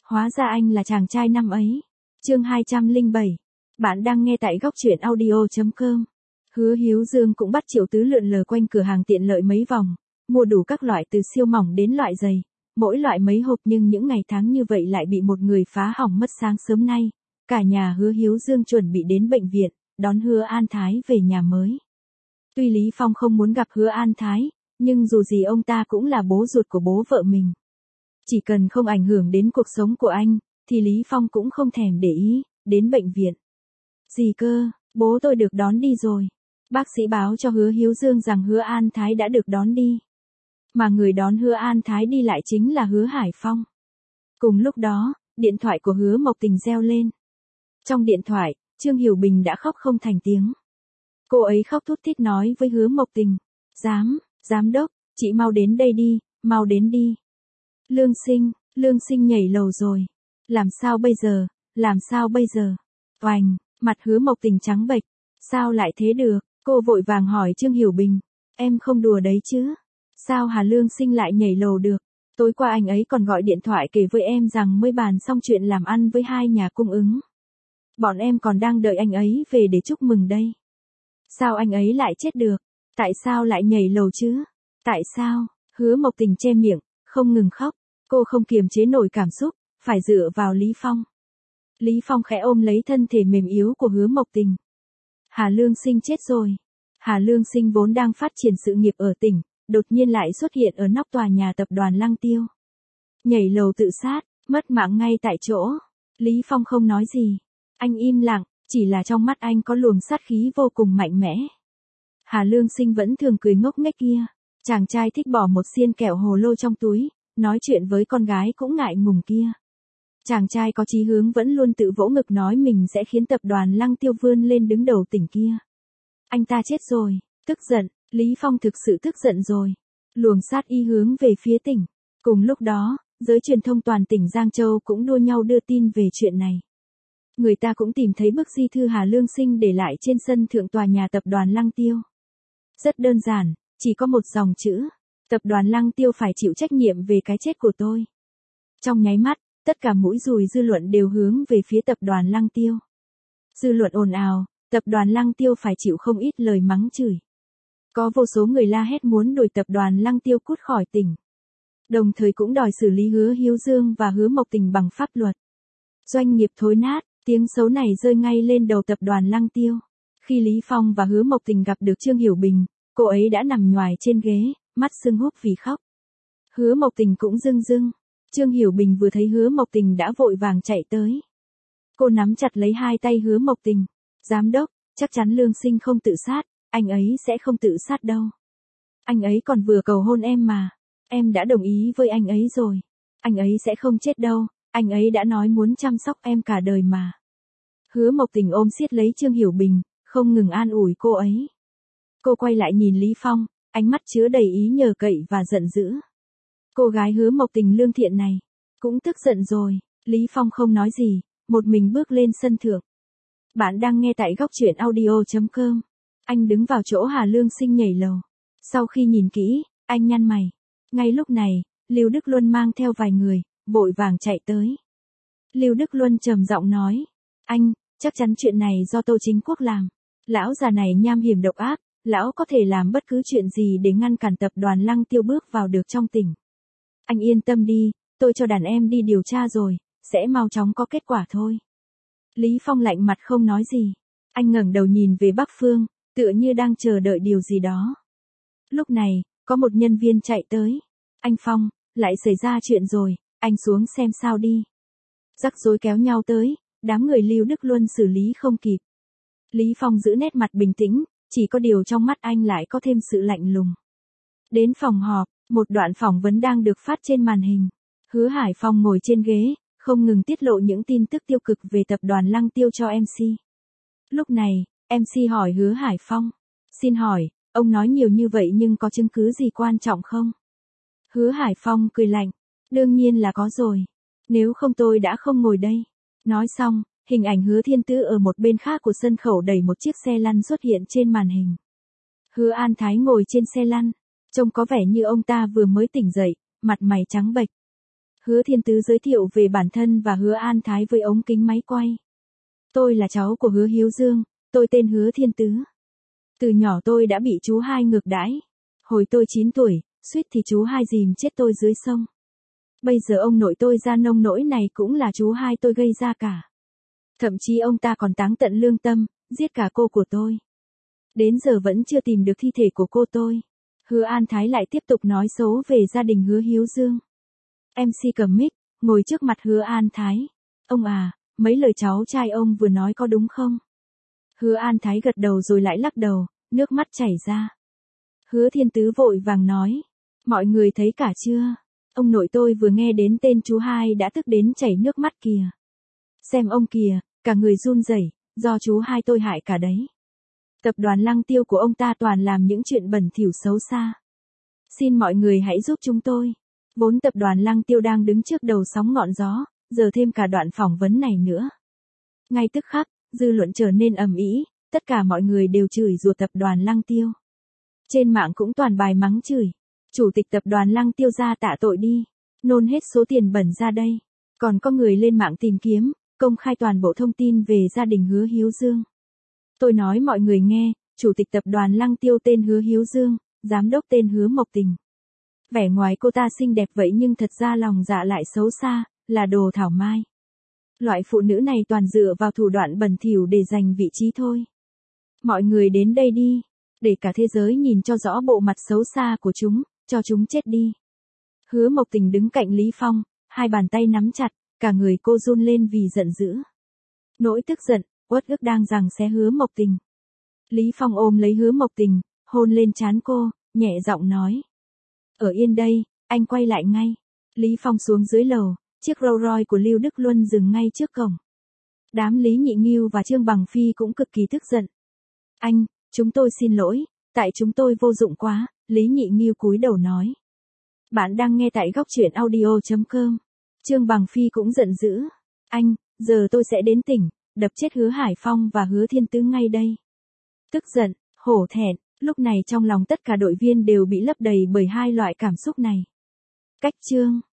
Hóa ra anh là chàng trai năm ấy. Chương 207. Bạn đang nghe tại góc truyện audio.com. Hứa Hiếu Dương cũng bắt Triệu Tứ lượn lờ quanh cửa hàng tiện lợi mấy vòng, mua đủ các loại từ siêu mỏng đến loại dày, mỗi loại mấy hộp, nhưng những ngày tháng như vậy lại bị một người phá hỏng mất. Sáng sớm nay, cả nhà Hứa Hiếu Dương chuẩn bị đến bệnh viện, đón Hứa An Thái về nhà mới. Tuy Lý Phong không muốn gặp Hứa An Thái, nhưng dù gì ông ta cũng là bố ruột của bố vợ mình. Chỉ cần không ảnh hưởng đến cuộc sống của anh, thì Lý Phong cũng không thèm để ý. Đến bệnh viện. Gì cơ, bố tôi được đón đi rồi. Bác sĩ báo cho Hứa Hiếu Dương rằng Hứa An Thái đã được đón đi. Mà người đón Hứa An Thái đi lại chính là Hứa Hải Phong. Cùng lúc đó, điện thoại của Hứa Mộc Tình reo lên. Trong điện thoại, Trương Hiểu Bình đã khóc không thành tiếng. Cô ấy khóc thút thít nói với Hứa Mộc Tình. Giám đốc, chị mau đến đây đi, mau đến đi. Lương Sinh nhảy lầu rồi. Làm sao bây giờ? Oành, mặt Hứa Mộc Tình trắng bệch. Sao lại thế được? Cô vội vàng hỏi Trương Hiểu Bình. Em không đùa đấy chứ? Sao Hà Lương Sinh lại nhảy lầu được? Tối qua anh ấy còn gọi điện thoại kể với em rằng mới bàn xong chuyện làm ăn với hai nhà cung ứng. Bọn em còn đang đợi anh ấy về để chúc mừng đây. Sao anh ấy lại chết được? Tại sao lại nhảy lầu chứ? Tại sao? Hứa Mộc Tình che miệng, không ngừng khóc. Cô không kiềm chế nổi cảm xúc, phải dựa vào Lý Phong. Lý Phong khẽ ôm lấy thân thể mềm yếu của Hứa Mộc Tình. Hà Lương Sinh chết rồi. Hà Lương Sinh vốn đang phát triển sự nghiệp ở tỉnh, đột nhiên lại xuất hiện ở nóc tòa nhà tập đoàn Lăng Tiêu. Nhảy lầu tự sát, mất mạng ngay tại chỗ. Lý Phong không nói gì. Anh im lặng, chỉ là trong mắt anh có luồng sát khí vô cùng mạnh mẽ. Hà Lương Sinh vẫn thường cười ngốc nghếch kia. Chàng trai thích bỏ một xiên kẹo hồ lô trong túi, nói chuyện với con gái cũng ngại ngùng kia. Chàng trai có chí hướng vẫn luôn tự vỗ ngực nói mình sẽ khiến tập đoàn Lăng Tiêu vươn lên đứng đầu tỉnh kia. Anh ta chết rồi, tức giận, Lý Phong thực sự tức giận rồi. Luồng sát ý hướng về phía tỉnh. Cùng lúc đó, giới truyền thông toàn tỉnh Giang Châu cũng đua nhau đưa tin về chuyện này. Người ta cũng tìm thấy bức di thư Hà Lương Sinh để lại trên sân thượng tòa nhà tập đoàn Lăng Tiêu. Rất đơn giản, chỉ có một dòng chữ. Tập đoàn Lăng Tiêu phải chịu trách nhiệm về cái chết của tôi. Trong nháy mắt, tất cả mũi dùi dư luận đều hướng về phía tập đoàn Lăng Tiêu. Dư luận ồn ào, tập đoàn Lăng Tiêu phải chịu không ít lời mắng chửi. Có vô số người la hét muốn đuổi tập đoàn Lăng Tiêu cút khỏi tỉnh. Đồng thời cũng đòi xử lý Hứa Hiếu Dương và Hứa Mộc Tình bằng pháp luật. Doanh nghiệp thối nát, tiếng xấu này rơi ngay lên đầu tập đoàn Lăng Tiêu. Khi Lý Phong và Hứa Mộc Tình gặp được Trương Hiểu Bình, cô ấy đã nằm nhoài trên ghế, mắt sưng húp vì khóc. Hứa Mộc Tình cũng rưng rưng. Trương Hiểu Bình vừa thấy Hứa Mộc Tình đã vội vàng chạy tới. Cô nắm chặt lấy hai tay Hứa Mộc Tình. Giám đốc, chắc chắn Lương Sinh không tự sát, anh ấy sẽ không tự sát đâu. Anh ấy còn vừa cầu hôn em mà. Em đã đồng ý với anh ấy rồi. Anh ấy sẽ không chết đâu, anh ấy đã nói muốn chăm sóc em cả đời mà. Hứa Mộc Tình ôm siết lấy Trương Hiểu Bình, không ngừng an ủi cô ấy. Cô quay lại nhìn Lý Phong, ánh mắt chứa đầy ý nhờ cậy và giận dữ. Cô gái Hứa Mộc Tình lương thiện này, cũng tức giận rồi. Lý Phong không nói gì, một mình bước lên sân thượng. Bạn đang nghe tại góc truyện audio.com. Anh đứng vào chỗ Hà Lương Sinh nhảy lầu. Sau khi nhìn kỹ, anh nhăn mày. Ngay lúc này, Lưu Đức Luân mang theo vài người, vội vàng chạy tới. Lưu Đức Luân trầm giọng nói. Anh, chắc chắn chuyện này do Tô Chính Quốc làm. Lão già này nham hiểm độc ác, lão có thể làm bất cứ chuyện gì để ngăn cản tập đoàn Lăng Tiêu bước vào được trong tỉnh. Anh yên tâm đi, tôi cho đàn em đi điều tra rồi, sẽ mau chóng có kết quả thôi. Lý Phong lạnh mặt không nói gì. Anh ngẩng đầu nhìn về Bắc Phương, tựa như đang chờ đợi điều gì đó. Lúc này, có một nhân viên chạy tới. Anh Phong, lại xảy ra chuyện rồi, anh xuống xem sao đi. Rắc rối kéo nhau tới, đám người Lưu Đức Luân xử lý không kịp. Lý Phong giữ nét mặt bình tĩnh, chỉ có điều trong mắt anh lại có thêm sự lạnh lùng. Đến phòng họp, một đoạn phỏng vấn đang được phát trên màn hình. Hứa Hải Phong ngồi trên ghế, không ngừng tiết lộ những tin tức tiêu cực về tập đoàn Lăng Tiêu cho MC. Lúc này, MC hỏi Hứa Hải Phong. Xin hỏi, ông nói nhiều như vậy nhưng có chứng cứ gì quan trọng không? Hứa Hải Phong cười lạnh. Đương nhiên là có rồi. Nếu không tôi đã không ngồi đây. Nói xong, hình ảnh Hứa Thiên Tứ ở một bên khác của sân khấu đẩy một chiếc xe lăn xuất hiện trên màn hình. Hứa An Thái ngồi trên xe lăn. Trông có vẻ như ông ta vừa mới tỉnh dậy, mặt mày trắng bệch. Hứa Thiên Tứ giới thiệu về bản thân và Hứa An Thái với ống kính máy quay. Tôi là cháu của Hứa Hiếu Dương, tôi tên Hứa Thiên Tứ. Từ nhỏ tôi đã bị chú hai ngược đãi. Hồi tôi 9 tuổi, suýt thì chú hai dìm chết tôi dưới sông. Bây giờ ông nội tôi ra nông nỗi này cũng là chú hai tôi gây ra cả. Thậm chí ông ta còn táng tận lương tâm, giết cả cô của tôi. Đến giờ vẫn chưa tìm được thi thể của cô tôi. Hứa An Thái lại tiếp tục nói xấu về gia đình Hứa Hiếu Dương. MC cầm mic, ngồi trước mặt Hứa An Thái. Ông à, mấy lời cháu trai ông vừa nói có đúng không? Hứa An Thái gật đầu rồi lại lắc đầu, nước mắt chảy ra. Hứa Thiên Tứ vội vàng nói. Mọi người thấy cả chưa? Ông nội tôi vừa nghe đến tên chú hai đã tức đến chảy nước mắt kìa. Xem ông kìa, cả người run rẩy, do chú hai tôi hại cả đấy. Tập đoàn Lăng Tiêu của ông ta toàn làm những chuyện bẩn thỉu xấu xa. Xin mọi người hãy giúp chúng tôi. Vốn tập đoàn Lăng Tiêu đang đứng trước đầu sóng ngọn gió, giờ thêm cả đoạn phỏng vấn này nữa. Ngay tức khắc, dư luận trở nên ầm ĩ, tất cả mọi người đều chửi rủa tập đoàn Lăng Tiêu. Trên mạng cũng toàn bài mắng chửi. Chủ tịch tập đoàn Lăng Tiêu ra tạ tội đi, nôn hết số tiền bẩn ra đây. Còn có người lên mạng tìm kiếm, công khai toàn bộ thông tin về gia đình Hứa Hiếu Dương. Tôi nói mọi người nghe, chủ tịch tập đoàn Lăng Tiêu tên Hứa Hiếu Dương, giám đốc tên Hứa Mộc Tình. Vẻ ngoài cô ta xinh đẹp vậy nhưng thật ra lòng dạ lại xấu xa, là đồ thảo mai. Loại phụ nữ này toàn dựa vào thủ đoạn bẩn thỉu để giành vị trí thôi. Mọi người đến đây đi, để cả thế giới nhìn cho rõ bộ mặt xấu xa của chúng, cho chúng chết đi. Hứa Mộc Tình đứng cạnh Lý Phong, hai bàn tay nắm chặt, cả người cô run lên vì giận dữ. Nỗi tức giận, uất ức đang giằng xé Hứa Mộc Tình. Lý Phong ôm lấy Hứa Mộc Tình, hôn lên trán cô, nhẹ giọng nói. Ở yên đây, anh quay lại ngay. Lý Phong xuống dưới lầu, chiếc Rolls Royce của Lưu Đức Luân dừng ngay trước cổng. Đám Lý Nhị Nghiêu và Trương Bằng Phi cũng cực kỳ tức giận. Anh, chúng tôi xin lỗi, tại chúng tôi vô dụng quá, Lý Nhị Nghiêu cúi đầu nói. Bạn đang nghe tại góc truyện audio.com. Trương Bằng Phi cũng giận dữ. Anh, giờ tôi sẽ đến tỉnh, đập chết Hứa Hải Phong và Hứa Thiên Tứ ngay đây. Tức giận, hổ thẹn, lúc này trong lòng tất cả đội viên đều bị lấp đầy bởi hai loại cảm xúc này. Cách chương